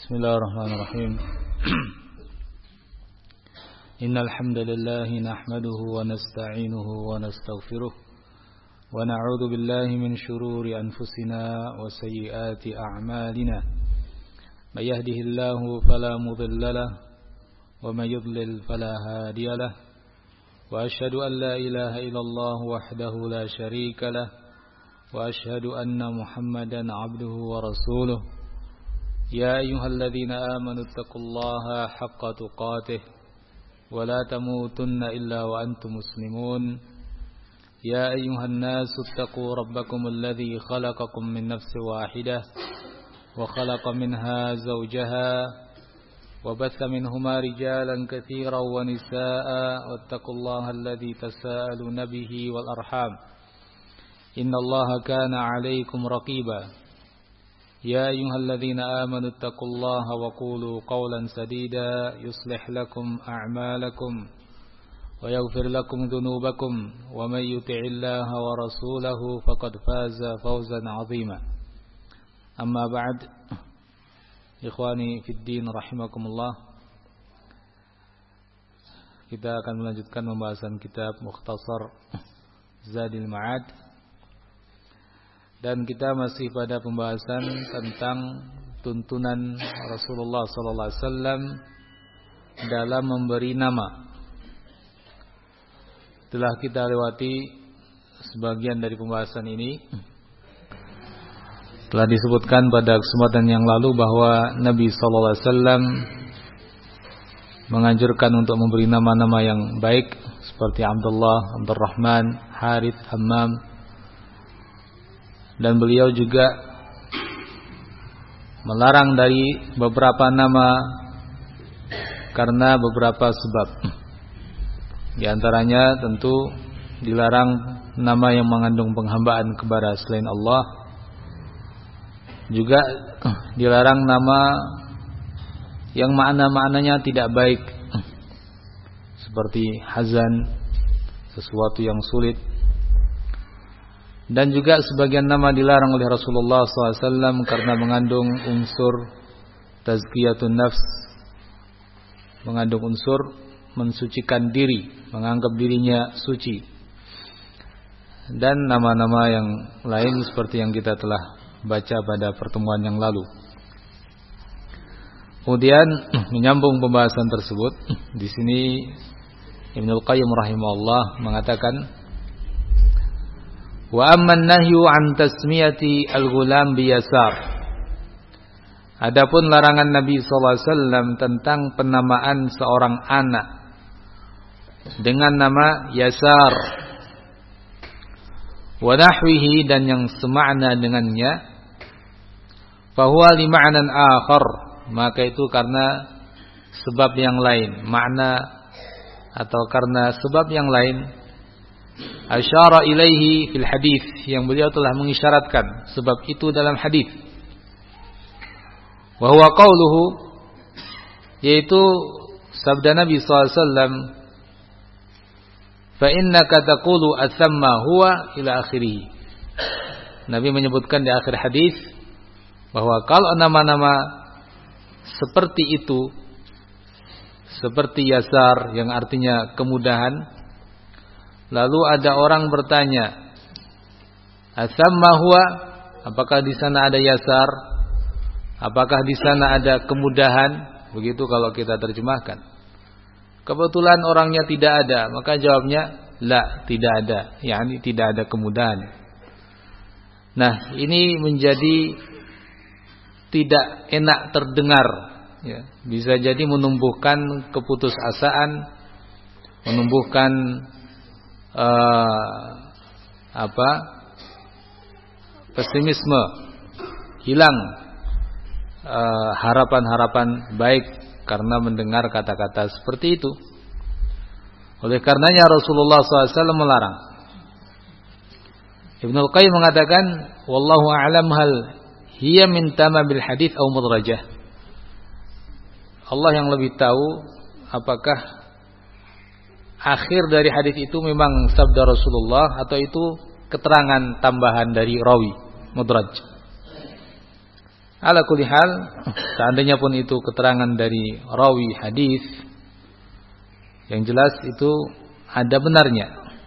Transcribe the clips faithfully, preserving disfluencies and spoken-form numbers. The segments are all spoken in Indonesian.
Bismillahirrahmanirrahim. Innal hamdalillah nahmaduhu wa nasta'inuhu wa nastaghfiruh wa na'udzu billahi min shururi anfusina wa sayyiati a'malina. May yahdihillahu fala mudilla lahu wa may yudlil fala hadiya lahu. Wa asyhadu an la ilaha illallah wahdahu la syarika lahu wa asyhadu anna Muhammadan 'abduhu wa rasuluh. Ya ayyuhalladzina amanu taqullaha haqqa tuqatih wa la tamutunna illa wa antum muslimun. Ya ayyuhan nasu taqu rabbakumul ladzi khalaqakum min nafsin wahidah wa khalaqa minha zawjaha wa batha minhuma rijalan katsiran wa nisaa'a wattaqullaha alladzi tasaaluna bihi wal arham. Innallaha kana 'alaykum raqiba. يا أيها الذين آمنوا اتقوا الله وقولوا قولا سديدا يصلح لكم أعمالكم ويغفر لكم ذنوبكم ومن يطع الله ورسوله فقد فاز فوزا عظيما. أما بعد إخواني في الدين رحمكم الله, kita akan melanjutkan pembahasan kitab Mukhtasar Zadil Ma'ad. Dan kita masih pada pembahasan tentang tuntunan Rasulullah sallallahu alaihi wasallam dalam memberi nama. Telah kita lewati sebagian dari pembahasan ini. Telah disebutkan pada kesempatan yang lalu bahwa Nabi sallallahu alaihi wasallam menganjurkan untuk memberi nama-nama yang baik seperti Abdullah, Abdurrahman, Harith, Hammam. Dan beliau juga melarang dari beberapa nama karena beberapa sebab. Di antaranya tentu dilarang nama yang mengandung penghambaan kepada selain Allah. Juga dilarang nama yang makna-maknanya tidak baik, seperti hazan, sesuatu yang sulit. Dan juga sebagian nama dilarang oleh Rasulullah sallallahu alaihi wasallam karena mengandung unsur tazkiyatun nafs, mengandung unsur mensucikan diri, menganggap dirinya suci. Dan nama-nama yang lain seperti yang kita telah baca pada pertemuan yang lalu. Kemudian menyambung pembahasan tersebut, di sini Ibnul Qayyim rahimahullah mengatakan, wa amman nahyu an tasmiyati al-ghulam bi Yasar. Adapun larangan Nabi sallallahu alaihi wasallam tentang penamaan seorang anak dengan nama Yasar wa nahwihi, dan yang semakna dengannya, fahuwa li ma'nan akhar, maka itu karena sebab yang lain, makna atau karena sebab yang lain. Asyara ilaihi fil hadis, yang beliau telah mengisyaratkan sebab itu dalam hadis. Wa huwa qauluhu, yaitu sabda Nabi sallallahu alaihi wasallam, fa innaka taqulu athamma huwa ila akhirih. Nabi menyebutkan di akhir hadis bahwa kalau nama-nama seperti itu, seperti Yasar yang artinya kemudahan, lalu ada orang bertanya, athamma huwa, apakah di sana ada Yasar? Apakah di sana ada kemudahan? Begitu kalau kita terjemahkan. Kebetulan orangnya tidak ada, maka jawabnya la, tidak ada, yakni tidak ada kemudahan. Nah, ini menjadi tidak enak terdengar, ya. Bisa jadi menumbuhkan keputusasaan, menumbuhkan Uh, apa pesimisme, hilang uh, harapan-harapan baik karena mendengar kata-kata seperti itu. Oleh karenanya Rasulullah sallallahu alaihi wasallam melarang. Ibnul Qayyim mengatakan, wallahu a'lam hal hiya min tamabil hadits aw mudrajah. Allah yang lebih tahu apakah akhir dari hadis itu memang sabda Rasulullah atau itu keterangan tambahan dari rawi, mudraj. Ala kulli hal, seandainya pun itu keterangan dari rawi hadis, yang jelas itu ada benarnya.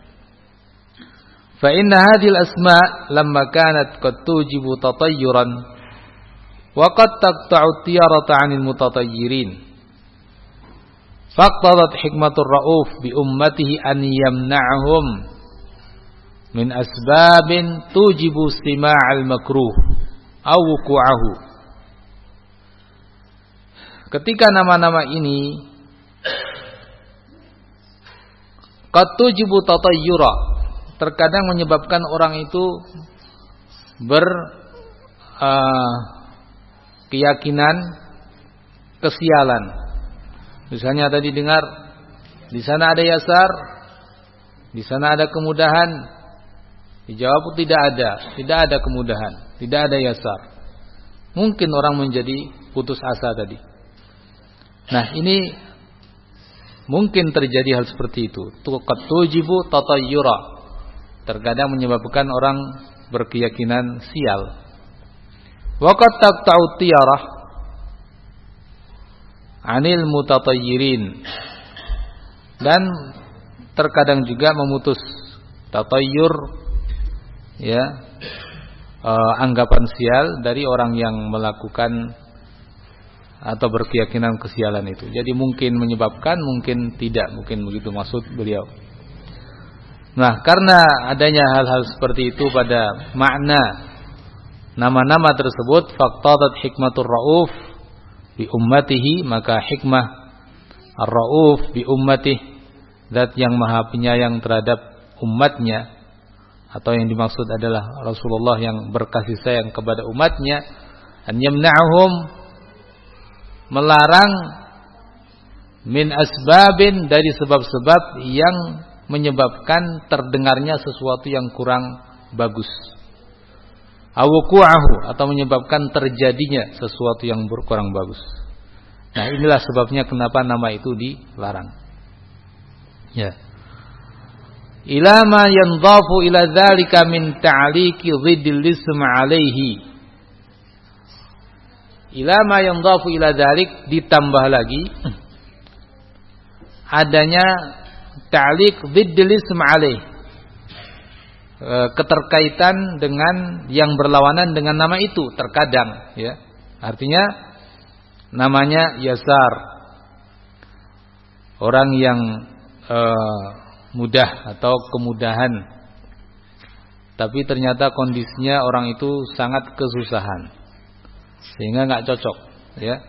Fa inna hadhil asma' lamma kanat qad tujibu tatayyuran wa qad taqta'u tiyarata 'anil mutatayyirin. Faqtadat hikmatur rauf bi ummatihi an yamna'hum min asbabin tujibu istima'al makruh aw wuqu'ahu. Ketika nama-nama ini qad tujibu tatayyura, terkadang menyebabkan orang itu ber uh, keyakinan kesialan. Misalnya tadi dengar di sana ada yasar, di sana ada kemudahan. Dijawab tidak ada, tidak ada kemudahan, tidak ada yasar. Mungkin orang menjadi putus asa tadi. Nah, ini mungkin terjadi hal seperti itu. Tujibu tatayyura, terkadang menyebabkan orang berkeyakinan sial. Waqad taqta'u tiyarah 'anil mutatayyirin, dan terkadang juga memutus tatayyur, ya, uh, anggapan sial dari orang yang melakukan atau berkeyakinan kesialan itu. Jadi mungkin menyebabkan, mungkin tidak, mungkin begitu maksud beliau. Nah, karena adanya hal-hal seperti itu pada makna nama-nama tersebut, faqtadat hikmatur rauf bi ummatihi, maka hikmah ar-rauf bi ummatihi, zat yang maha penyayang terhadap umatnya, atau yang dimaksud adalah Rasulullah yang berkasih sayang kepada umatnya, an yamna'hum, melarang, min asbabin, dari sebab-sebab yang menyebabkan terdengarnya sesuatu yang kurang bagus, awuku'ahu, atau menyebabkan terjadinya sesuatu yang kurang bagus. Nah, inilah sebabnya kenapa nama itu dilarang. Ya. Ila ma yanzafu ila dzalika min ta'liqi dhiddil ism 'alaihi. Ila ma yanzafu ila dzalik, ditambah lagi adanya ta'liq dhiddil ism 'alaihi, keterkaitan dengan yang berlawanan dengan nama itu terkadang, ya. Artinya namanya yasar, orang yang uh, mudah atau kemudahan, tapi ternyata kondisinya orang itu sangat kesusahan sehingga nggak cocok, ya.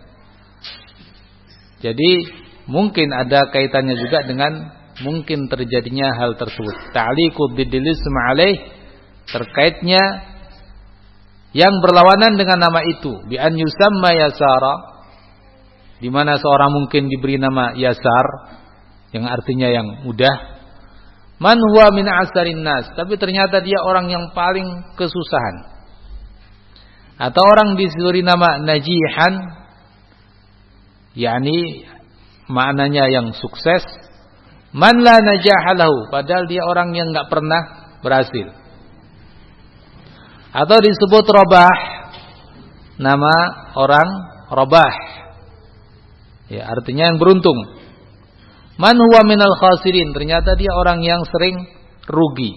Jadi mungkin ada kaitannya juga dengan mungkin terjadinya hal tersebut. Ta'liqud biddil ism 'alaih, terkaitnya yang berlawanan dengan nama itu, bi an yusamma yasara, di mana seorang mungkin diberi nama yasar yang artinya yang mudah. Man huwa min asarin nas, tapi ternyata dia orang yang paling kesusahan. Atau orang diberi nama najihan, yakni maknanya yang sukses. Man la najaha lahu, padahal dia orang yang enggak pernah berhasil. Atau disebut robah, nama orang robah, ya, artinya yang beruntung. Man huwa minal khasirin, ternyata dia orang yang sering rugi.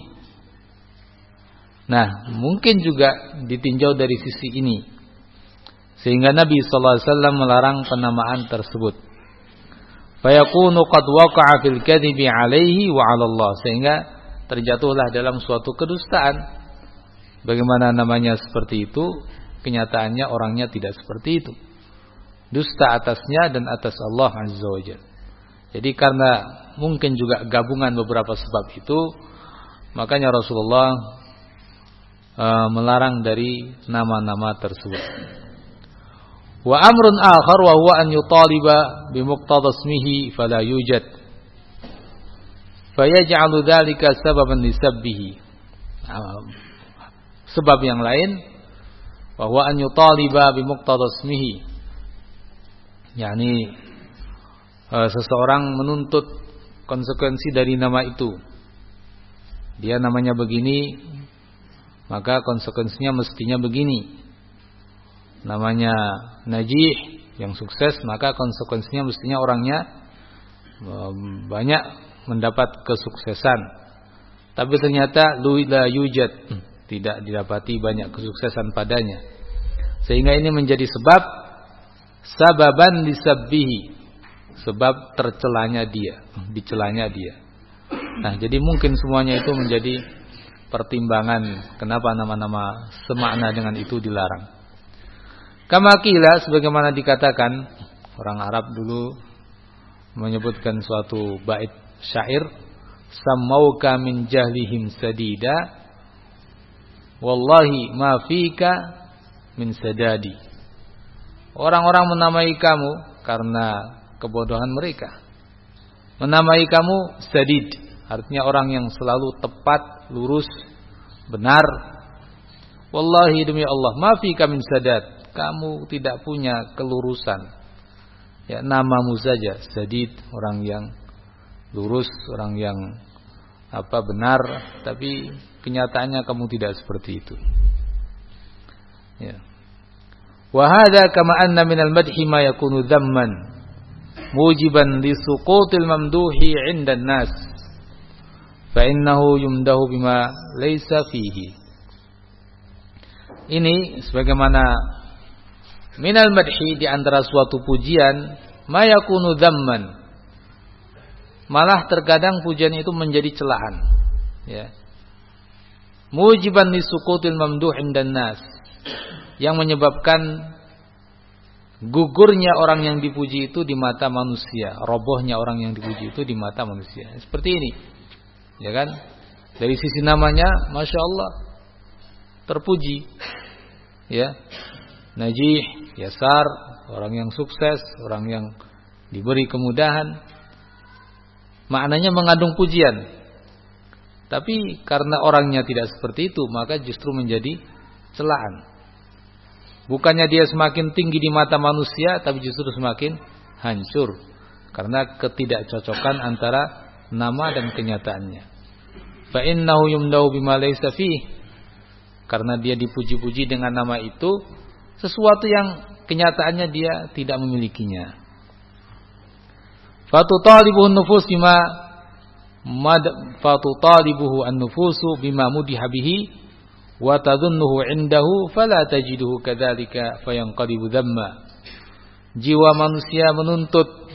Nah, mungkin juga ditinjau dari sisi ini, sehingga Nabi sallallahu alaihi wasallam melarang penamaan tersebut. Fayakunu qad waqa'a fil kadhibi 'alaihi wa 'ala Allah, sehingga terjatuhlah dalam suatu kedustaan. Bagaimana namanya seperti itu, kenyataannya orangnya tidak seperti itu. Dusta atasnya dan atas Allah Azza wa Jalla. Jadi karena mungkin juga gabungan beberapa sebab itu, makanya Rasulullah uh, melarang dari nama-nama tersebut. Wa amrun akhar wa huwa an yutaliba bi muqtada ismihi fala yujad, fayaj'alu dzalika sababan li sabbihi. Sebab yang lain, wa huwa an yutaliba bi muqtada ismihi, yakni seseorang menuntut konsekuensi dari nama itu. Dia namanya begini, maka konsekuensinya mestinya begini. namanya najih, yang sukses, maka konsekuensinya mestinya orangnya banyak mendapat kesuksesan. Tapi ternyata la yujad, tidak didapati banyak kesuksesan padanya. Sehingga ini menjadi sebab sababan disabbihi, sebab tercelanya dia, dicelanya dia. Nah, jadi mungkin semuanya itu menjadi pertimbangan kenapa nama-nama semakna dengan itu dilarang. Kama qila, sebagaimana dikatakan, orang Arab dulu menyebutkan suatu bait syair, sammauka min jahlihim sadida wallahi ma fika min sadadi. Orang-orang menamai kamu karena kebodohan mereka. Menamai kamu sadid, artinya orang yang selalu tepat, lurus, benar. Wallahi, demi Allah, ma fika min sadad, kamu tidak punya kelurusan. Ya, namamu saja sadid, orang yang lurus, orang yang apa benar, tapi kenyataannya kamu tidak seperti itu. Ya. Wa hadza kama anna minal madhi ma yakunu dhamman mujiban li suqutil mamduhi 'inda an-nas fa innahu yumdahu bima laysa fihi. Ini sebagaimana minal madhi, di antara suatu pujian, ma yakunu dhamman, malah terkadang pujian itu menjadi celaan, ya. Mujiban li suqutil mamduh indan nas, yang menyebabkan gugurnya orang yang dipuji itu di mata manusia, robohnya orang yang dipuji itu di mata manusia. Seperti ini, ya kan? Dari sisi namanya, masya Allah, terpuji, ya. Najih, yasar, orang yang sukses, orang yang diberi kemudahan, maknanya mengandung pujian. Tapi karena orangnya tidak seperti itu, maka justru menjadi celaan. Bukannya dia semakin tinggi di mata manusia, tapi justru semakin hancur karena ketidakcocokan antara nama dan kenyataannya. Fa innahu yumdahu bima laysa fihi, karena dia dipuji-puji dengan nama itu sesuatu yang kenyataannya dia tidak memilikinya. Fatutalibuhu an-nufus bima mad fatutalibuhu an-nufusu bima mudiha bihi wa tadhunnuhu 'indahu fala tajiduhu kadzalika fayanqalibu dhamma. Jiwa manusia menuntut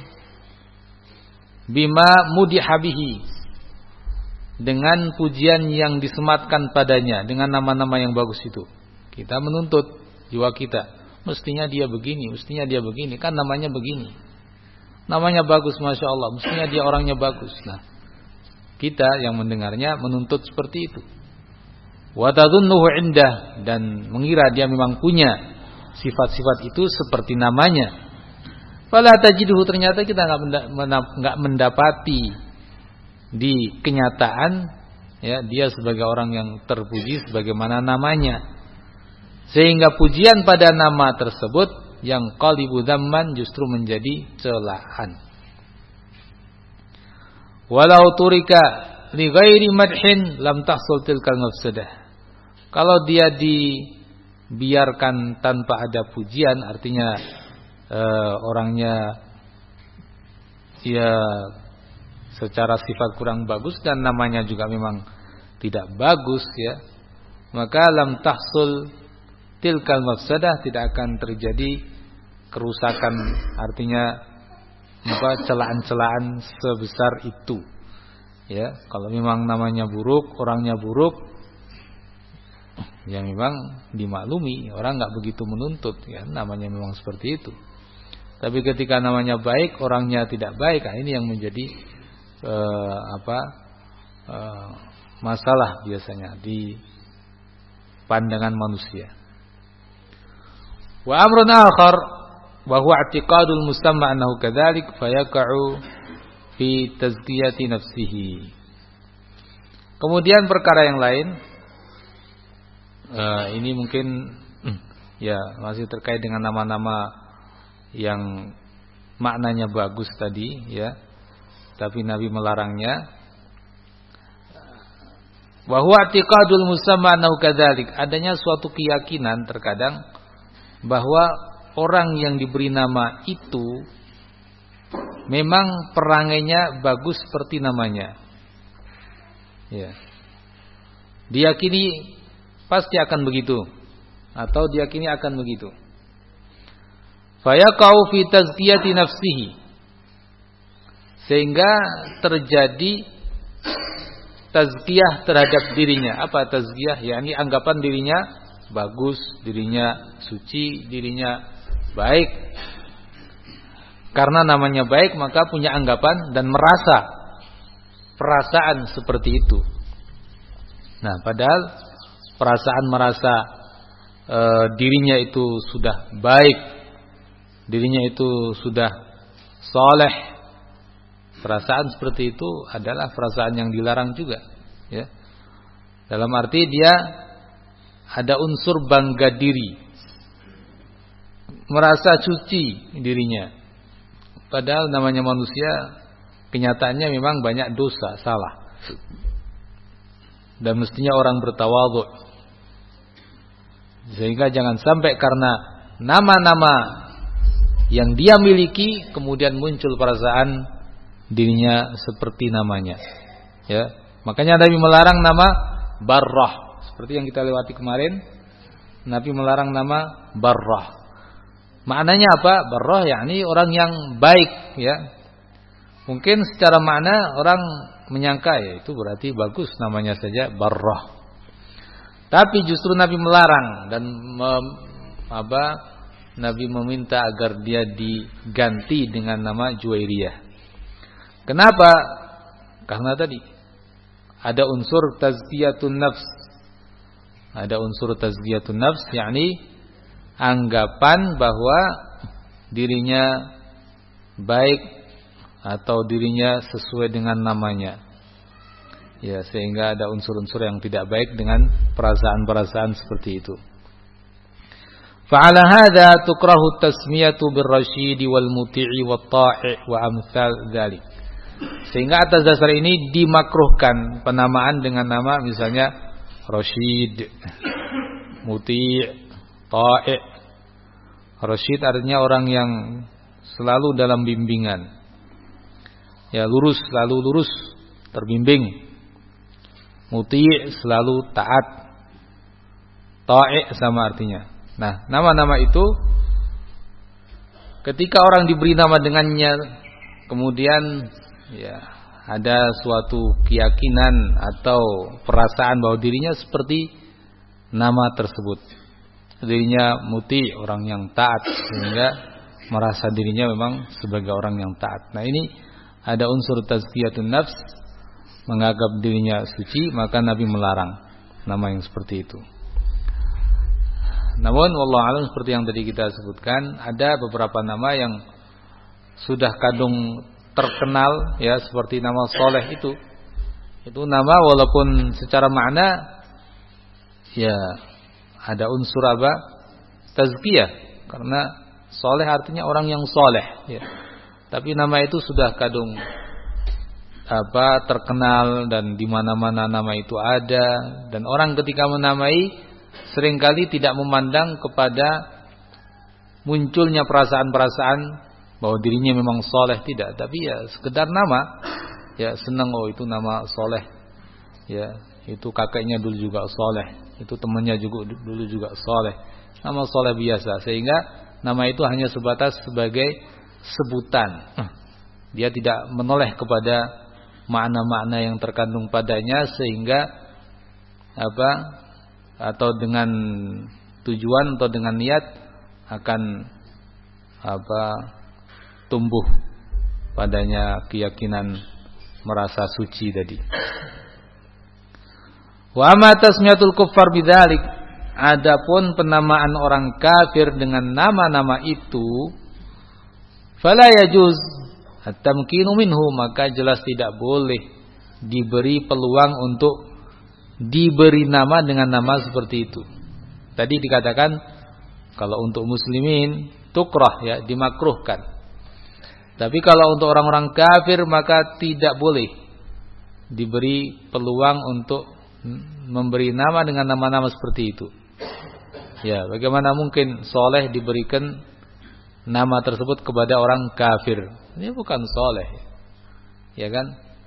bima mudiha bihi, dengan pujian yang disematkan padanya, dengan nama-nama yang bagus itu. Kita menuntut jiwa kita, mestinya dia begini, mestinya dia begini, kan namanya begini, namanya bagus, masya Allah, mestinya dia orangnya bagus. Nah, kita yang mendengarnya menuntut seperti itu. Wa tadhunnuhu 'indah, dan mengira dia memang punya sifat-sifat itu seperti namanya. Fala tajiduhu, ternyata kita nggak mendapati di kenyataan, ya, dia sebagai orang yang terpuji sebagaimana namanya. Sehingga pujian pada nama tersebut yang qalibu dhamman justru menjadi celaan. Walau turika li ghairi madhin lam tahsul tilkal mafsadah. Kalau dia dibiarkan tanpa ada pujian, artinya e, orangnya ya secara sifat kurang bagus dan namanya juga memang tidak bagus, ya, maka lam tahsul tilkal mafsadah, tidak akan terjadi kerusakan, artinya apa, celaan-celaan sebesar itu, ya. Kalau memang namanya buruk, orangnya buruk, ya memang dimaklumi, orang nggak begitu menuntut, ya, namanya memang seperti itu. Tapi ketika namanya baik, orangnya tidak baik, nah ini yang menjadi eh, apa eh, masalah biasanya di pandangan manusia. Wa amrun akhar wa huwa i'tiqadul musamma annahu kadzalik fayaqa'u fi tazkiyati nafsihi. Kemudian perkara yang lain, uh, ini mungkin ya masih terkait dengan nama-nama yang maknanya bagus tadi, ya, tapi Nabi melarangnya. Wa huwa i'tiqadul musamma annahu kadzalik, adanya suatu keyakinan terkadang bahwa orang yang diberi nama itu memang perangainya bagus seperti namanya. Ya. Diyakini pasti akan begitu, atau diyakini akan begitu. Fayaqau fi tazkiyati nafsihi, sehingga terjadi tazkiyah terhadap dirinya. Apa tazkiyah? Yakni anggapan dirinya bagus, dirinya suci, dirinya baik. Karena namanya baik, maka punya anggapan dan merasa perasaan seperti itu. Nah, padahal perasaan merasa e, dirinya itu sudah baik, dirinya itu sudah soleh, perasaan seperti itu adalah perasaan yang dilarang juga, ya. Dalam arti dia ada unsur bangga diri, merasa suci dirinya. Padahal namanya manusia, kenyataannya memang banyak dosa, salah. Dan mestinya orang bertawadhu. Sehingga jangan sampai karena nama-nama yang dia miliki kemudian muncul perasaan dirinya seperti namanya. Ya, makanya Nabi melarang nama Barrah. Seperti yang kita lewati kemarin, Nabi melarang nama Barrah. Maknanya apa? Barrah yakni orang yang baik, ya. Mungkin secara makna orang menyangka ya itu berarti bagus namanya saja Barrah. Tapi justru Nabi melarang dan mem, apa? Nabi meminta agar dia diganti dengan nama Juwairiyah. Kenapa? Karena tadi ada unsur tazkiyatun nafs. Ada unsur tazkiyatun nafs, yakni anggapan bahwa dirinya baik atau dirinya sesuai dengan namanya. Ya, sehingga ada unsur-unsur yang tidak baik dengan perasaan-perasaan seperti itu. Fa'ala hadza tukrahu tasmiyatu birrasyid wal muti'i wat ta'i' wa amsal dzalik. Sehingga atas dasar ini dimakruhkan penamaan dengan nama misalnya Rasyid, Muti', Ta'i'. Rasyid artinya orang yang selalu dalam bimbingan. Ya, lurus, selalu lurus, terbimbing. Muti' selalu taat. Ta'i' sama artinya. Nah, nama-nama itu ketika orang diberi nama dengannya, kemudian ya ada suatu keyakinan atau perasaan bahwa dirinya seperti nama tersebut. Dirinya muti, orang yang taat, sehingga merasa dirinya memang sebagai orang yang taat. Nah, ini ada unsur tazkiyatun nafs, menganggap dirinya suci, maka Nabi melarang nama yang seperti itu. Namun wallahu a'lam, seperti yang tadi kita sebutkan, ada beberapa nama yang sudah kadung terkenal, ya, seperti nama Soleh itu. Itu nama walaupun secara makna ya ada unsur apa? Tazkiyah, karena Soleh artinya orang yang soleh, ya. Tapi nama itu sudah kadung apa terkenal dan di mana-mana nama itu ada, dan orang ketika menamai seringkali tidak memandang kepada munculnya perasaan-perasaan bahwa dirinya memang soleh, tidak, tapi ya sekedar nama, ya senang, oh itu nama soleh, ya itu kakeknya dulu juga soleh, itu temannya juga dulu juga soleh, nama soleh biasa, sehingga nama itu hanya sebatas sebagai sebutan, dia tidak menoleh kepada makna-makna yang terkandung padanya, sehingga apa atau dengan tujuan atau dengan niat akan apa tumbuh padanya keyakinan merasa suci tadi. Wa amma tasmiyatul kuffar bidzalik, adapun penamaan orang kafir dengan nama-nama itu, fala yajuz at-tamkinu minhu, maka jelas tidak boleh diberi peluang untuk diberi nama dengan nama seperti itu. Tadi dikatakan kalau untuk muslimin tukrah, ya dimakruhkan. Tapi kalau untuk orang-orang kafir maka tidak boleh diberi peluang untuk memberi nama dengan nama-nama seperti itu. Ya, bagaimana mungkin soleh diberikan nama tersebut kepada orang kafir? Ini bukan soleh, ya kan?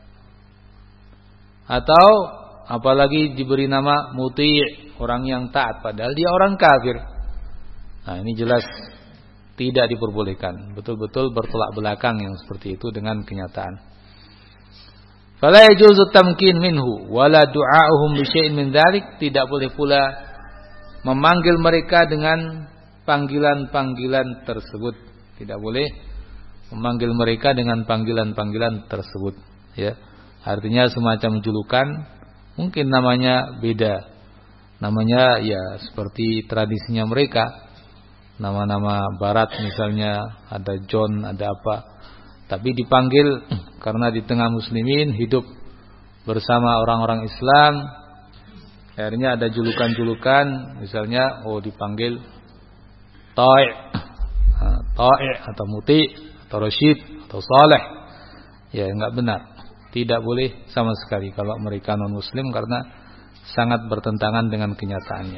Atau apalagi diberi nama muti', orang yang taat, padahal dia orang kafir. Nah, ini jelas tidak diperbolehkan. Betul-betul bertolak belakang yang seperti itu dengan kenyataan. Fala yajuzu tamkin minhu wala du'a'uhum bi syai'in min dzalik. Tidak boleh pula memanggil mereka dengan panggilan-panggilan tersebut. Tidak boleh memanggil mereka dengan panggilan-panggilan tersebut, ya. Artinya semacam julukan, mungkin namanya beda. Namanya ya seperti tradisinya mereka. Nama-nama barat misalnya, ada John, ada apa. Tapi dipanggil karena di tengah muslimin hidup bersama orang-orang Islam. Akhirnya ada julukan-julukan, misalnya oh dipanggil Ta'i, Ta'i atau Muti, atau Rasyid, atau Saleh. Ya, enggak benar. Tidak boleh sama sekali kalau mereka non muslim, karena sangat bertentangan dengan kenyataannya.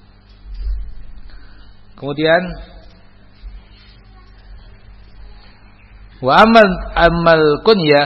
Kemudian wa amal amal kunyah,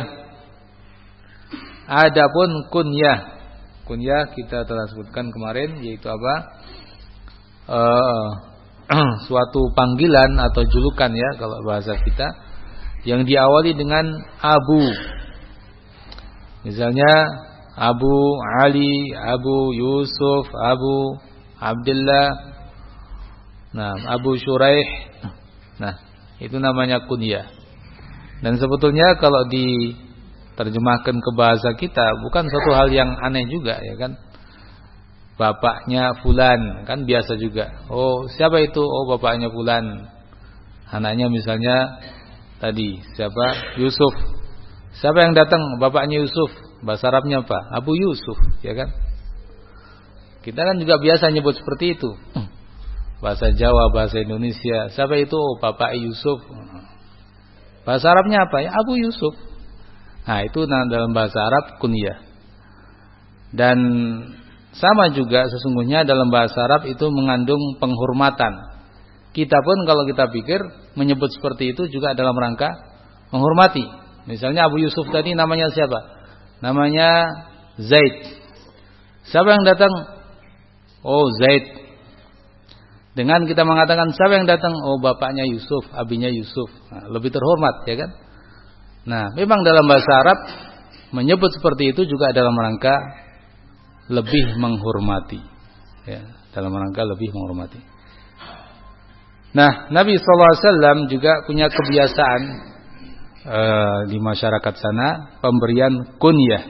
adapun kunyah. Kunyah kita telah sebutkan kemarin, yaitu apa? Uh, suatu panggilan atau julukan, ya, kalau bahasa kita, yang diawali dengan Abu. Misalnya Abu Ali, Abu Yusuf, Abu Abdullah, nah Abu Shuraih. Nah, itu namanya kunyah. Dan sebetulnya kalau di terjemahkan ke bahasa kita bukan suatu hal yang aneh juga, ya kan? Bapaknya fulan, kan biasa juga. Oh, siapa itu? Oh, bapaknya fulan. Anaknya misalnya tadi siapa? Yusuf. Siapa yang datang? Bapaknya Yusuf. Bahasa Arabnya apa? Abu Yusuf, ya kan? Kita kan juga biasa nyebut seperti itu. Bahasa Jawa, bahasa Indonesia. Siapa itu? Oh, Bapak Yusuf. Bahasa Arabnya apa? Ya, Abu Yusuf. Nah, itu dalam bahasa Arab kunyah. Dan sama juga sesungguhnya dalam bahasa Arab itu mengandung penghormatan. Kita pun kalau kita pikir menyebut seperti itu juga dalam rangka menghormati. Misalnya Abu Yusuf tadi namanya siapa? Namanya Zaid. Siapa yang datang? Oh, Zaid. Dengan kita mengatakan siapa yang datang? Oh, bapaknya Yusuf, abinya Yusuf. Nah, lebih terhormat, ya kan? Nah, memang dalam bahasa Arab menyebut seperti itu juga dalam rangka lebih menghormati, ya, dalam rangka lebih menghormati. Nah, Nabi sallallahu alaihi wasallam juga punya kebiasaan uh, di masyarakat sana pemberian kunyah,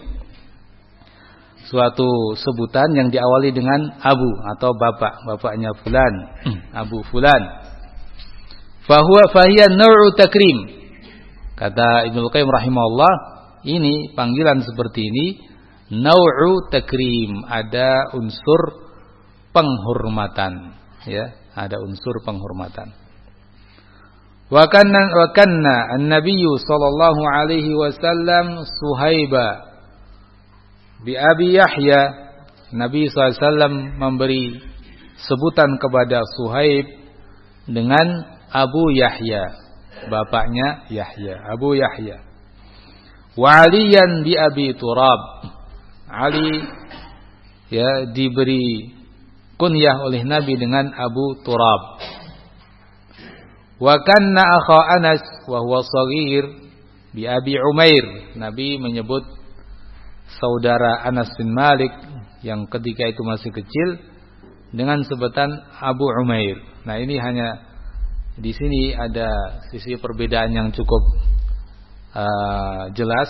suatu sebutan yang diawali dengan Abu atau bapak, bapaknya fulan, Abu fulan. Fahuwa fahiya naw'u takrim. Kata Ibnu Qayyim rahimahullah, ini panggilan seperti ini nau'u takrim, ada unsur penghormatan, ya, ada unsur penghormatan. Wa kanna wa kanna an-nabiy sallallahu alaihi wasallam Suhaiba bi Abi Yahya. Nabi sallallahu alaihi wasallam memberi sebutan kepada Suhaib dengan Abu Yahya, bapaknya Yahya, Abu Yahya. Wa Aliyan bi Abi Turab. Ali, ya, diberi kunyah oleh Nabi dengan Abu Turab. Wa kanna akha Anas wa huwa shaghir bi Abi Umair. Nabi menyebut saudara Anas bin Malik yang ketika itu masih kecil dengan sebutan Abu Umair. Nah, ini hanya di sini ada sisi perbedaan yang cukup uh, jelas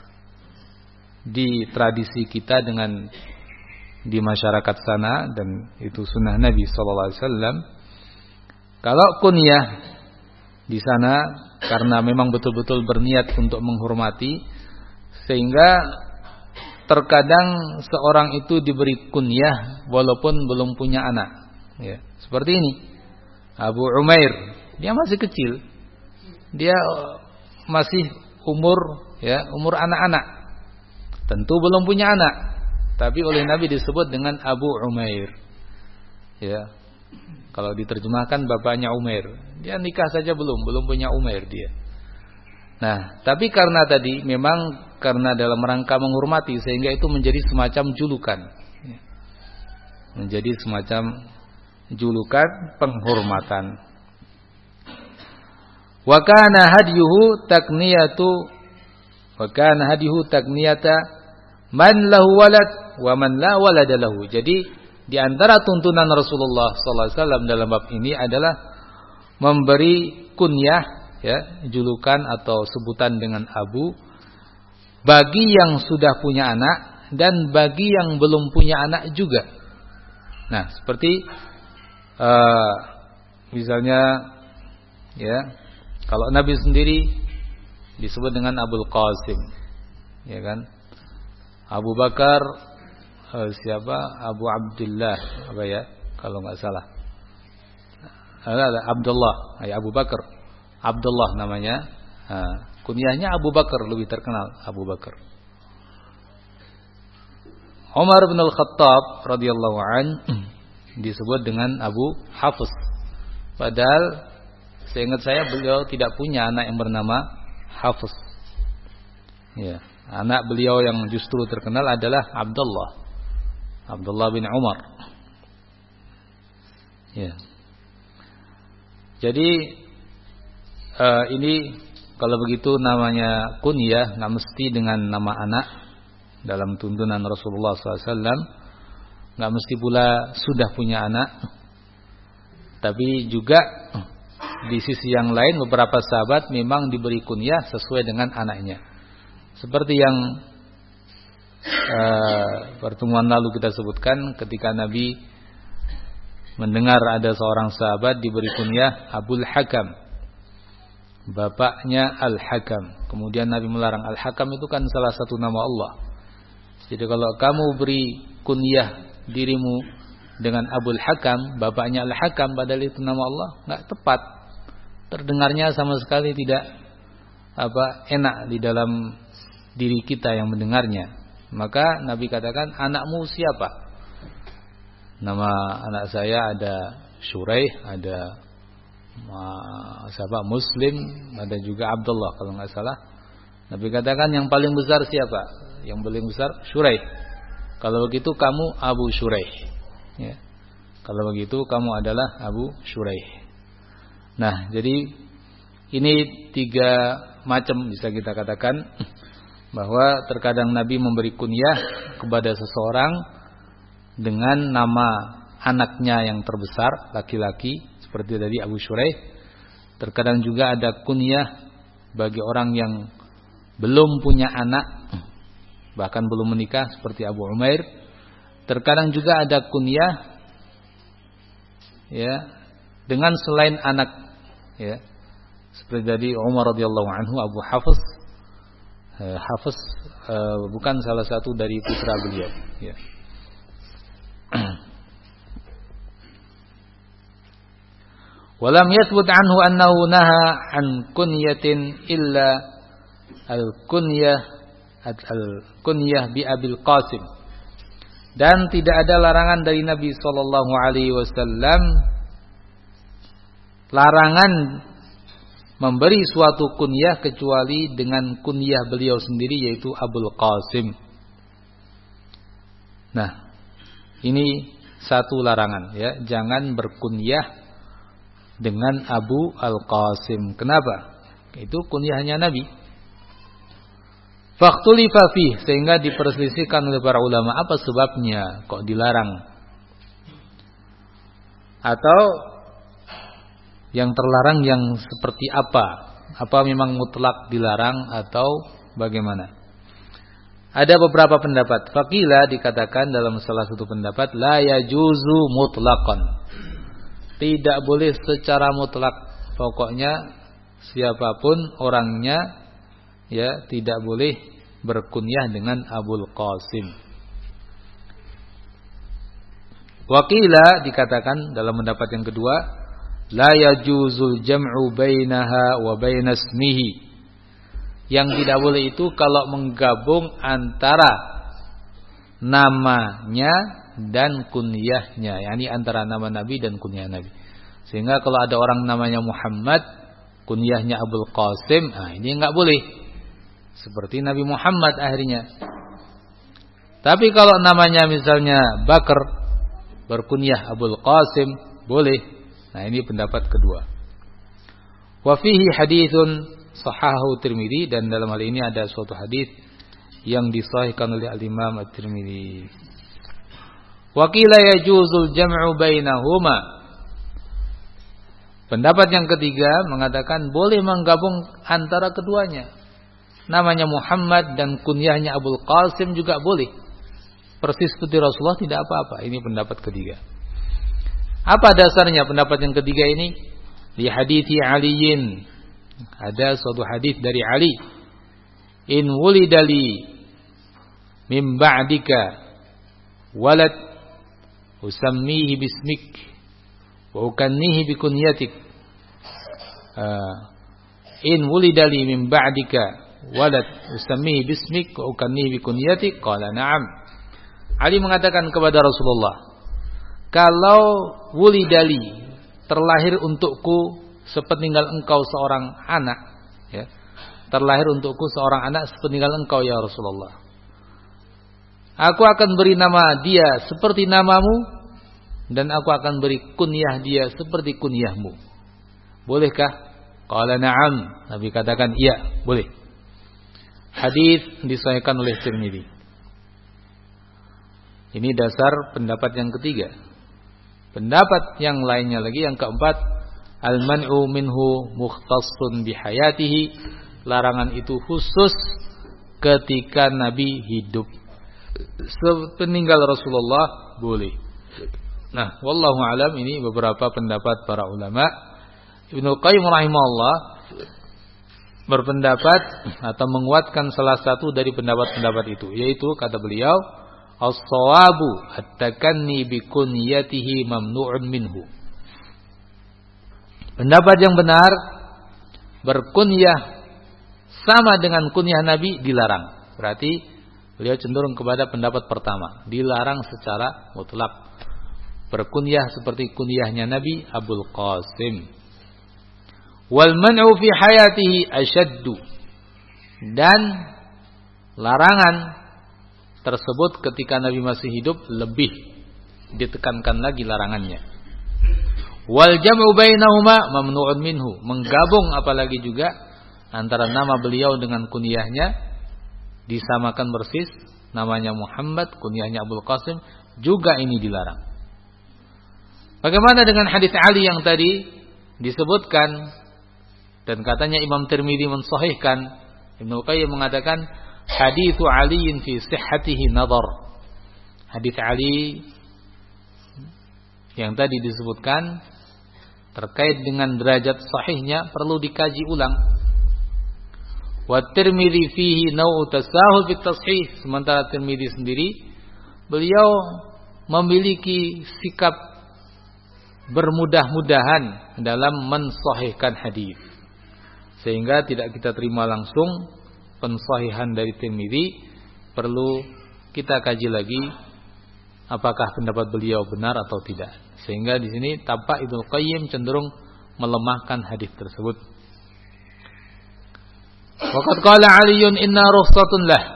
di tradisi kita dengan di masyarakat sana, dan itu sunnah Nabi sallallahu alaihi wasallam. Kalau kunyah di sana karena memang betul-betul berniat untuk menghormati, sehingga terkadang seorang itu diberi kunyah walaupun belum punya anak, ya, seperti ini. Abu Umair, dia masih kecil, dia masih umur, ya, umur anak-anak, tentu belum punya anak, tapi oleh Nabi disebut dengan Abu Umair, ya. Kalau diterjemahkan bapaknya Umair. Dia nikah saja belum, belum punya Umair dia. Nah, tapi karena tadi memang karena dalam rangka menghormati sehingga itu menjadi semacam julukan. Menjadi semacam julukan penghormatan. Wa kana hadyuhu takniyatu wa kana hadyuhu takniyata man lahu walad wa man la walada lahu. Jadi di antara tuntunan Rasulullah sallallahu alaihi wasallam dalam bab ini adalah memberi kunyah, ya, julukan atau sebutan dengan abu bagi yang sudah punya anak dan bagi yang belum punya anak juga. Nah, seperti uh, misalnya, ya, kalau Nabi sendiri disebut dengan Abul Qasim, ya kan? Abu Bakar Uh, siapa? Abu Abdullah apa ya? Kalau nggak salah. Ada Abdullah, ya, Abu Bakar. Abdullah namanya. Uh, kunyahnya Abu Bakar, lebih terkenal Abu Bakar. Umar bin Al-Khattab radhiyallahu an disebut dengan Abu Hafs. Padahal seingat saya beliau tidak punya anak yang bernama Hafs. Ya, anak beliau yang justru terkenal adalah Abdullah. Abdullah bin Umar. Ya. Jadi uh, ini kalau begitu namanya kunyah, nggak mesti dengan nama anak dalam tuntunan Rasulullah sallallahu alaihi wasallam. Nggak mesti pula sudah punya anak. Tapi juga di sisi yang lain beberapa sahabat memang diberi kunyah sesuai dengan anaknya. Seperti yang Uh, pertemuan lalu kita sebutkan ketika Nabi mendengar ada seorang sahabat diberi kunyah Abul Hakam, bapaknya Al-Hakam. Kemudian Nabi melarang. Al-Hakam itu kan salah satu nama Allah. Jadi kalau kamu beri kunyah dirimu dengan Abul Hakam, bapaknya Al-Hakam, padahal itu nama Allah, nggak tepat. Terdengarnya sama sekali tidak apa enak di dalam diri kita yang mendengarnya. Maka Nabi katakan, anakmu siapa? Nama anak saya ada Syuraih, ada uh, siapa? Muslim, ada juga Abdullah kalau nggak salah. Nabi katakan yang paling besar siapa? Yang paling besar Syuraih. Kalau begitu kamu Abu Syuraih. Ya. Kalau begitu kamu adalah Abu Syuraih. Nah, jadi ini tiga macam bisa kita katakan. Bahwa terkadang Nabi memberi kunyah kepada seseorang dengan nama anaknya yang terbesar, laki-laki, seperti tadi Abu Syuraih. Terkadang juga ada kunyah bagi orang yang belum punya anak, bahkan belum menikah, seperti Abu Umair. Terkadang juga ada kunyah, ya, dengan selain anak, ya, seperti tadi Umar radhiyallahu anhu, Abu Hafs. Uh, Hafiz uh, bukan salah satu dari putra beliau, ya. Walam yathbut anhu annahu naha an kunyatin illa al-kunyah al-kunyah bi Abil Qasim. Dan tidak ada larangan dari Nabi sallallahu alaihi wasallam larangan memberi suatu kunyah kecuali dengan kunyah beliau sendiri, yaitu Abul Qasim. Nah, ini satu larangan, ya, jangan berkunyah dengan Abu Al-Qasim. Kenapa? Itu kunyahnya Nabi. Fakhtulifa fih, sehingga diperselisihkan oleh para ulama apa sebabnya kok dilarang. Atau yang terlarang yang seperti apa? Apa memang mutlak dilarang atau bagaimana? Ada beberapa pendapat. Faqila dikatakan dalam salah satu pendapat, la yajuzu mutlaqan. Tidak boleh secara mutlak. Pokoknya siapapun orangnya, ya, tidak boleh berkunyah dengan Abul Qasim. Waqila dikatakan dalam pendapat yang kedua, la yajuzul jam'u bainaha wa bainasmihi. Yang tidak boleh itu kalau menggabung antara namanya dan kunyahnya, yakni antara nama Nabi dan kunyah Nabi. Sehingga kalau ada orang namanya Muhammad, kunyahnya Abul Qasim, ah ini enggak boleh. Seperti Nabi Muhammad akhirnya. Tapi kalau namanya misalnya Bakar, berkunyah Abul Qasim, boleh. Nah, ini pendapat kedua. Wa fihi haditsun sahahu Tirmidzi, dan dalam hal ini ada suatu hadis yang disahihkan oleh Al-Imam At-Tirmidzi. Wa qila yajuzul jam'u bainahuma. Pendapat yang ketiga mengatakan boleh menggabung antara keduanya. Namanya Muhammad dan kunyahnya Abul Qasim juga boleh. Persis seperti Rasulullah, tidak apa-apa. Ini pendapat ketiga. Apa dasarnya pendapat yang ketiga ini? Di hadithi Aliyin. Ada suatu hadis dari Ali. In wulidali min ba'dika walad usammihi bismik wa ukannihi bikunyatik. Uh, in wulidali min ba'dika walad usammihi bismik wa ukannihi bikunyatik. Qala na'am. Ali mengatakan kepada Rasulullah, kalau wulidali, terlahir untukku sepeninggal engkau seorang anak, ya, terlahir untukku seorang anak sepeninggal engkau ya Rasulullah, aku akan beri nama dia seperti namamu, dan aku akan beri kunyah dia seperti kunyahmu. Bolehkah? Qala na'am. Nabi katakan iya, boleh. Hadis disahihkan oleh Tirmidzi. Ini dasar pendapat yang ketiga. Pendapat yang lainnya lagi, yang keempat, al-man'u minhu mukhtassun bihayatihi. Larangan itu khusus ketika Nabi hidup. Sepeninggal Rasulullah boleh. Nah, wallahu alam, ini beberapa pendapat para ulama. Ibnu Qayyim rahimahullah berpendapat atau menguatkan salah satu dari pendapat-pendapat itu, yaitu kata beliau, as-sawabu at-takanni bi kunyatihi mamnu'un minhu. Pendapat yang benar, berkunyah sama dengan kunyah Nabi dilarang. Berarti beliau cenderung kepada pendapat pertama, dilarang secara mutlak. Berkunyah seperti kunyahnya Nabi Abul Qasim. Wal man'u fi hayatihi ashaddu. Dan larangan tersebut ketika Nabi masih hidup lebih ditekankan lagi larangannya. Wal jam'u bainahuma mamnu'un minhu. Menggabung apalagi juga antara nama beliau dengan kunyahnya, disamakan persis, namanya Muhammad, kunyahnya Abul Qasim, juga ini dilarang. Bagaimana dengan hadis Ali yang tadi disebutkan dan katanya Imam Tirmidzi mensahihkan? Ibnu Qayyim mengatakan haditsu Aliin fi sihhatihi nadhar. Hadis Ali yang tadi disebutkan terkait dengan derajat sahihnya perlu dikaji ulang. Wa Tirmidzi fihi naw'u tasahul fi tashih. Sementara Tirmidzi sendiri, beliau memiliki sikap bermudah-mudahan dalam mensahihkan hadis, sehingga tidak kita terima langsung pensahihan dari Tirmidzi. Perlu kita kaji lagi apakah pendapat beliau benar atau tidak. Sehingga di sini tampak Ibnu Qayyim cenderung melemahkan hadis tersebut. Waqad qala Aliun inna rukhsatun lah.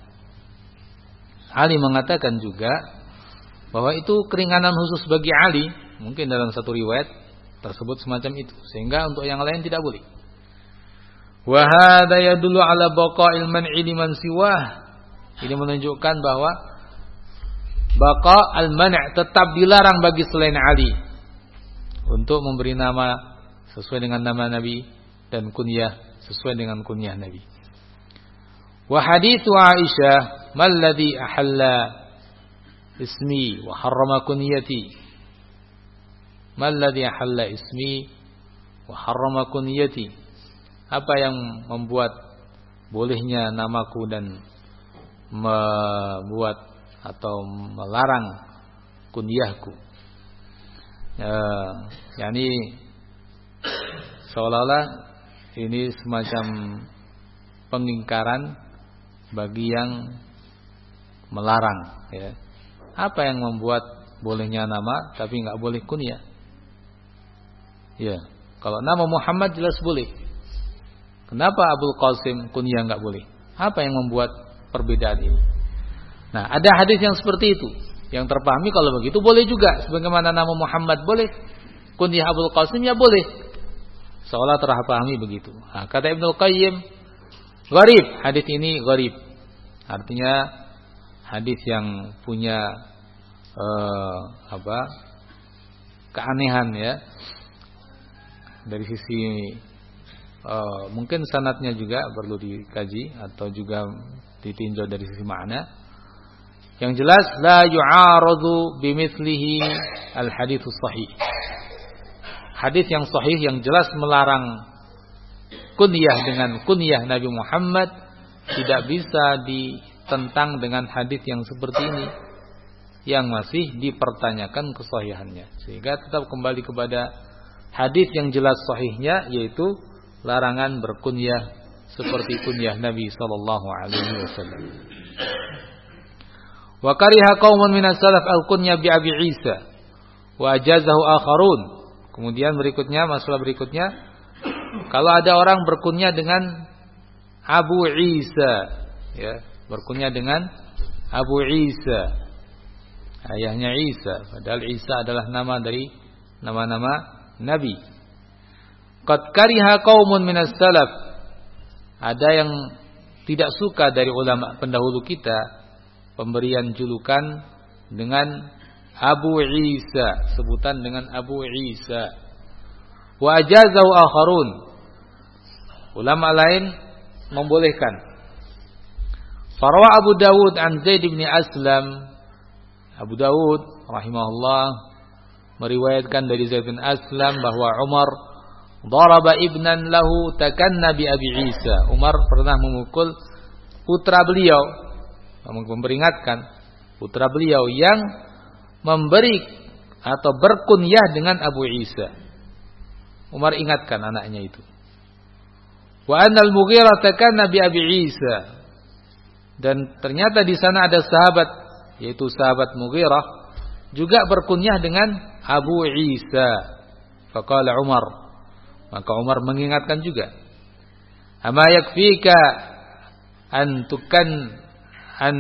Ali mengatakan juga bahwa itu keringanan khusus bagi Ali. Mungkin dalam satu riwayat tersebut semacam itu, sehingga untuk yang lain tidak boleh. Wa hadza yadullu ala baqa'il man'i liman siwah. Ini menunjukkan bahwa baqa al-man' tetap dilarang bagi selain Ali untuk memberi nama sesuai dengan nama Nabi dan kunyah sesuai dengan kunyah Nabi. Wa haditsu Aisyah malladhi ahalla ismi wa harrama kunyati. Malladhi ahalla ismi wa harrama kunyati. Apa yang membuat bolehnya namaku dan membuat atau melarang kunyahku. Ya, yakni seolah-olah ini semacam pengingkaran bagi yang melarang, ya. Apa yang membuat bolehnya nama tapi enggak boleh kunyah? Ya, kalau nama Muhammad jelas boleh. Kenapa Abul Qasim kunyah enggak boleh? Apa yang membuat perbedaan ini? Nah, ada hadis yang seperti itu. Yang terpahami kalau begitu boleh juga. Sebagaimana nama Muhammad boleh, kunyah Abul Qasim ya boleh. Seolah terpahami begitu. Nah, kata Ibnu Qayyim, gharib, hadis ini gharib. Artinya hadis yang punya uh, apa? keanehan ya. Dari sisi uh, mungkin sanadnya juga perlu dikaji atau juga ditinjau dari sisi makna. Yang jelas la yu'aradu bimithlihi al-hadits sahih. Hadis yang sahih yang jelas melarang kunyah dengan kunyah Nabi Muhammad tidak bisa ditentang dengan hadis yang seperti ini yang masih dipertanyakan kesahihannya. Sehingga tetap kembali kepada hadis yang jelas sahihnya, yaitu larangan berkunyah seperti kunyah Nabi sallallahu alaihi wasallam. Wa kariha qaumun minas salaf al-kunya bi Abi Isa wa ajazahu akharun. Kemudian berikutnya, masalah berikutnya, kalau ada orang berkunyah dengan Abu Isa, ya, berkunyah dengan Abu Isa, ayahnya Isa, padahal Isa adalah nama dari nama-nama Nabi. Qad kariha qaumun minas salaf. Ada yang tidak suka dari ulama pendahulu kita pemberian julukan dengan Abu Isa, sebutan dengan Abu Isa. Wa ajazahu akharun. Ulama lain membolehkan. Farwa Abu Dawud an Zaid bin Aslam. Abu Dawud rahimahullah meriwayatkan dari Zaid bin Aslam bahwa Umar daraba ibnan lahu takanna bi Abi Isa. Umar pernah memukul putra beliau, memperingatkan putra beliau yang memberi atau berkunyah dengan Abu Isa. Umar ingatkan anaknya itu. Wa annal Mughirah takanna bi Abi Isa. Dan ternyata di sana ada sahabat, yaitu sahabat Mughirah, juga berkunyah dengan Abu Isa. Faqala Umar, maka Umar mengingatkan juga. Ama yakfika an tukan an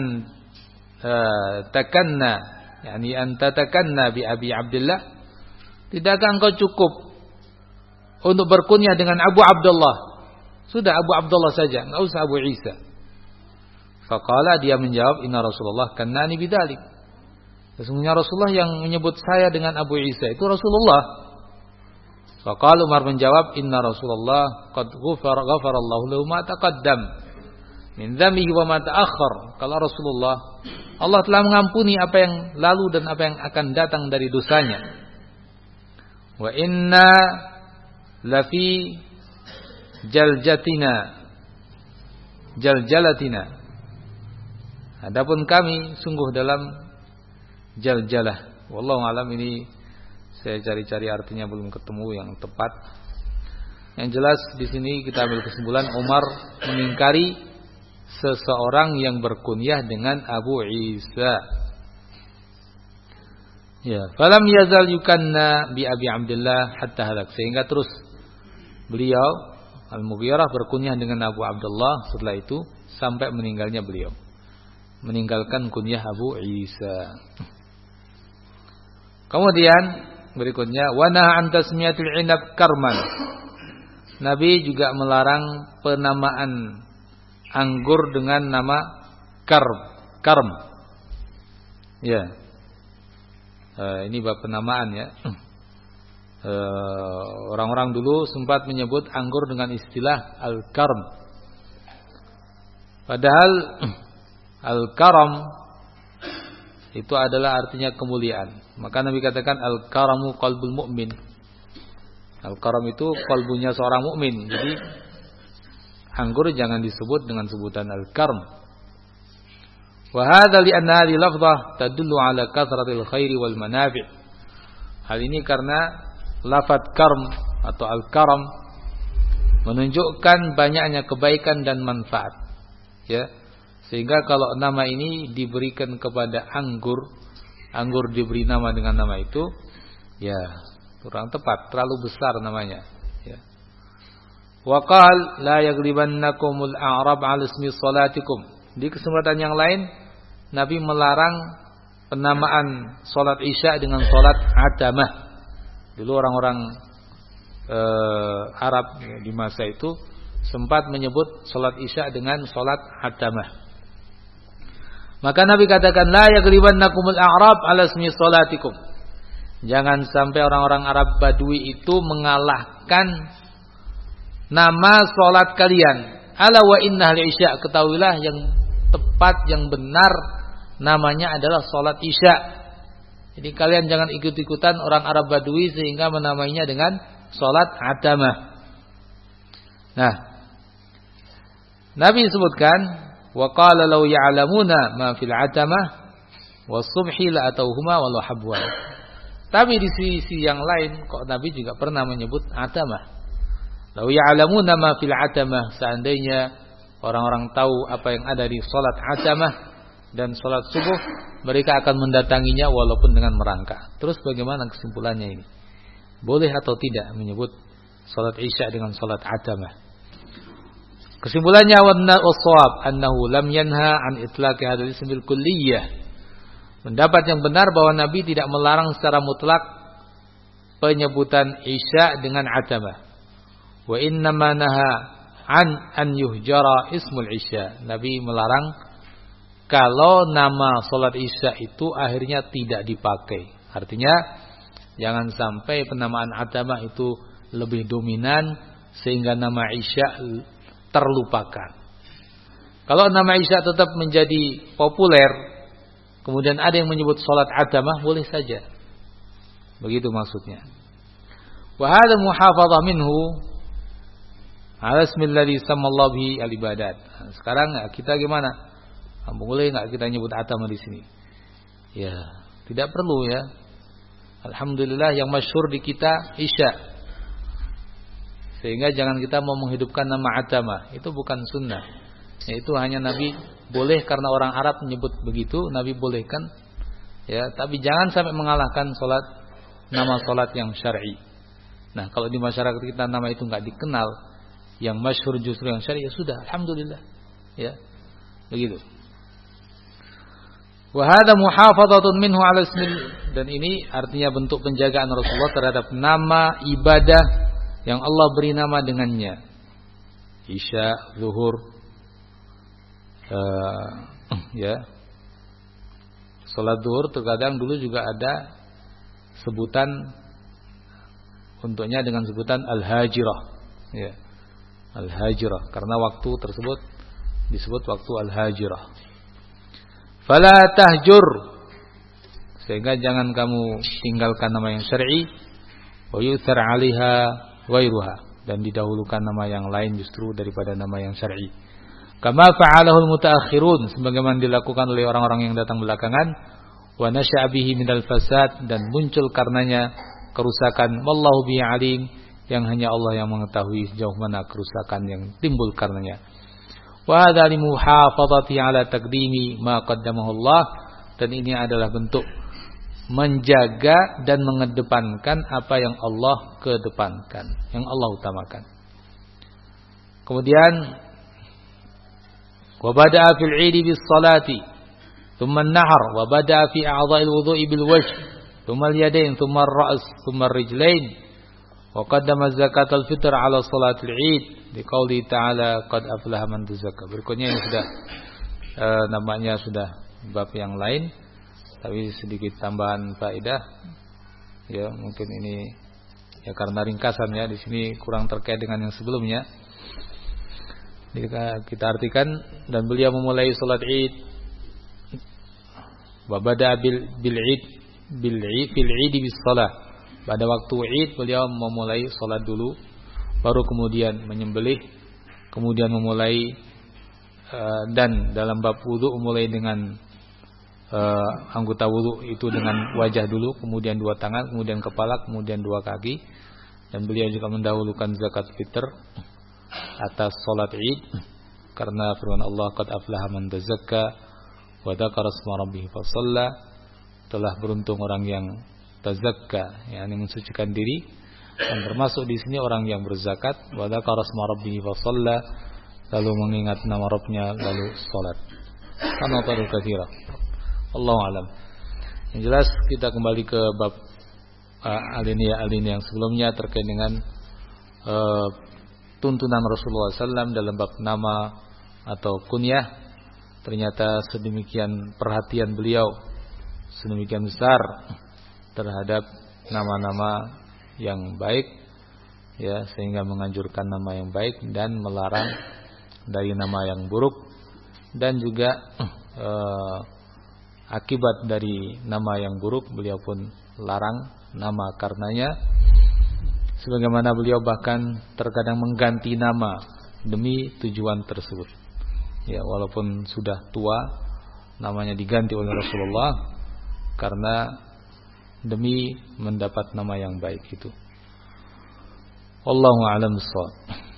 uh, takanna, yakni an tatakanna bi Abi Abdullah. Tidakkah engkau cukup untuk berkunyah dengan Abu Abdullah? Sudah Abu Abdullah saja, enggak usah Abu Isa. Faqala, dia menjawab, inna Rasulullah kannani bidzalik. Sesungguhnya Rasulullah yang menyebut saya dengan Abu Isa itu Rasulullah. Faqala, Umar menjawab, inna Rasulullah qad ghafara ghafarallahu lahu ma taqaddam min dzambihi wa ma ta'akhkhar. Kalau Rasulullah, Allah telah mengampuni apa yang lalu dan apa yang akan datang dari dosanya. Wa inna lafi jaljatina jaljalatina. Adapun kami sungguh dalam jaljalah. Wallahu alam, ini saya cari-cari artinya belum ketemu yang tepat. Yang jelas di sini kita ambil kesimpulan Umar mengingkari seseorang yang berkunyah dengan Abu Isa. Ya, falam yazal yukanna bi Abi Abdullah hatta halak, sehingga terus beliau Al-Mughirah berkunyah dengan Abu Abdullah setelah itu sampai meninggalnya beliau, meninggalkan kunyah Abu Isa. Kemudian berikutnya, wa naha an tasmiyatil inab karman. Nabi juga melarang penamaan anggur dengan nama karm, karm. Ya, uh, ini bab penamaan ya. Uh, orang-orang dulu sempat menyebut anggur dengan istilah al-karm. Padahal al-karam itu adalah artinya kemuliaan. Maka Nabi katakan al-karamu qalbul mu'min. Al-karam itu kalbunya seorang mukmin. Jadi anggur jangan disebut dengan sebutan al-karm. Wa hadza li anna hadhihi lafdhah tadullu ala kathratil khairi wal manafi'. Hal ini karena lafaz karm atau al-karam menunjukkan banyaknya kebaikan dan manfaat. Ya. Sehingga kalau nama ini diberikan kepada anggur, anggur diberi nama dengan nama itu, ya kurang tepat, terlalu besar namanya. Ya. Wa qala la yaghlibannakumul a'rab 'ala ismi salatikum. Di kesempatan yang lain Nabi melarang penamaan salat Isya dengan salat atamah. Dulu orang-orang eh, Arab ya, di masa itu sempat menyebut salat Isya dengan salat atamah. Maka Nabi katakan la yaghlibannakumul a'rab 'ala ismi salatikum. Jangan sampai orang-orang Arab Badui itu mengalahkan nama salat kalian. Ala wa innahal isya, ketahuilah yang tepat, yang benar namanya adalah salat Isya. Jadi kalian jangan ikut-ikutan orang Arab Badui sehingga menamainya dengan salat atamah. Nah, Nabi sebutkan wa qala law ya'lamuna ma fil atamah was-subhi la atauhuma walau habwa. Tapi di sisi yang lain kok Nabi juga pernah menyebut atamah. Law ya'lamuna ma fil atamah, seandainya orang-orang tahu apa yang ada di salat atamah dan salat subuh, mereka akan mendatanginya walaupun dengan merangkak. Terus bagaimana kesimpulannya ini? Boleh atau tidak menyebut salat Isya dengan salat atamah? Kesimpulannya was-shawab annahu lam yanha an itlaqi hadzal ism bil kulliyah. Pendapat yang benar bahwa Nabi tidak melarang secara mutlak penyebutan Isya dengan atamah. Wa innama naha an an yuhjara ismul Isya. Nabi melarang kalau nama salat Isya itu akhirnya tidak dipakai. Artinya jangan sampai penamaan atamah itu lebih dominan sehingga nama Isya terlupakan. Kalau nama Isya tetap menjadi populer, kemudian ada yang menyebut salat atamah, boleh saja. Begitu maksudnya. Wa hadha muhafadzah minhu ala ismil ladzi samallahu bihi al-ibadat. Sekarang kita gimana? Boleh enggak kita nyebut atamah di sini? Ya, tidak perlu ya. Alhamdulillah yang masyhur di kita Isya. Sehingga jangan kita mau menghidupkan nama atamah, itu bukan sunnah. Itu hanya Nabi boleh karena orang Arab menyebut begitu, Nabi bolehkan. Ya, tapi jangan sampai mengalahkan salat nama salat yang syar'i. Nah, kalau di masyarakat kita nama itu enggak dikenal, yang masyhur justru yang syar'i, ya sudah, alhamdulillah. Ya. Begitu. Wa hadza muhafadzatun minhu 'ala ismil, dan ini artinya bentuk penjagaan Rasulullah terhadap nama ibadah yang Allah beri nama dengannya. Isya, zuhur, uh, ya. Salat zuhur terkadang dulu juga ada sebutan untuknya dengan sebutan al-hajirah, ya. Al-hajirah karena waktu tersebut disebut waktu al-hajirah. Fala tahjur, sehingga jangan kamu tinggalkan nama yang syar'i, wa yuthar 'alaiha wairuha, dan didahulukan nama yang lain justru daripada nama yang syar'i. Kama fa'alahul mutaakhirun, sebagaimana dilakukan oleh orang-orang yang datang belakangan, wa nasya'a bihi minal fasad, dan muncul karenanya kerusakan, wallahu bihi alim, yang hanya Allah yang mengetahui sejauh mana kerusakan yang timbul karenanya. Wa hadza li muhafadzati ala taqdimi ma qaddamahu Allah, dan ini adalah bentuk menjaga dan mengedepankan apa yang Allah kedepankan, yang Allah utamakan. Kemudian wa bada'a fil 'idi bis salati, thumma an-nahr, wa bada'a fi a'dha'il wudhu'i bil wajh, thumma al-yadayn, thumma ar-ra's, thumma ar-rijlayn, wa qaddama zakatal fitr 'ala salatil 'id liqauli ta'ala qad aflaha man tazakka. Berikutnya ini sudah uh, namanya sudah bab yang lain, tapi sedikit tambahan faedah. Ya, mungkin ini ya karena ringkasan ya, di sini kurang terkait dengan yang sebelumnya. Jika kita artikan, dan beliau memulai salat Id, wa bada bil bil Id bil Id fil Id bis salah. Pada waktu Id beliau memulai salat dulu, baru kemudian menyembelih, kemudian memulai uh, dan dalam bab wudu mulai dengan Uh, anggota wudu itu dengan wajah dulu, kemudian dua tangan, kemudian kepala, kemudian dua kaki. Dan beliau juga mendahulukan zakat fitr atas salat Id karena firman Allah qad aflaha man tazakka wa dzakara isma rabbih fa shalla telah beruntung orang yang tazakka, yakni mensucikan diri, dan termasuk di sini orang yang berzakat, wa dzakara asma rabbih fa shalla, lalu mengingat nama Rabbnya lalu salat. Kana taru katsira. Allahu alam. Yang jelas kita kembali ke bab uh, alinea-alinea yang sebelumnya terkait dengan uh, tuntunan Rasulullah sallallahu alaihi wasallam dalam bab nama atau kunyah. Ternyata sedemikian perhatian beliau, sedemikian besar terhadap nama-nama yang baik, ya, sehingga menganjurkan nama yang baik dan melarang dari nama yang buruk, dan juga eh, akibat dari nama yang buruk beliau pun larang nama karenanya. Sebagaimana beliau bahkan terkadang mengganti nama demi tujuan tersebut. Ya, walaupun sudah tua, namanya diganti oleh Rasulullah karena demi mendapat nama yang baik itu. Wallahu a'lam bishawab.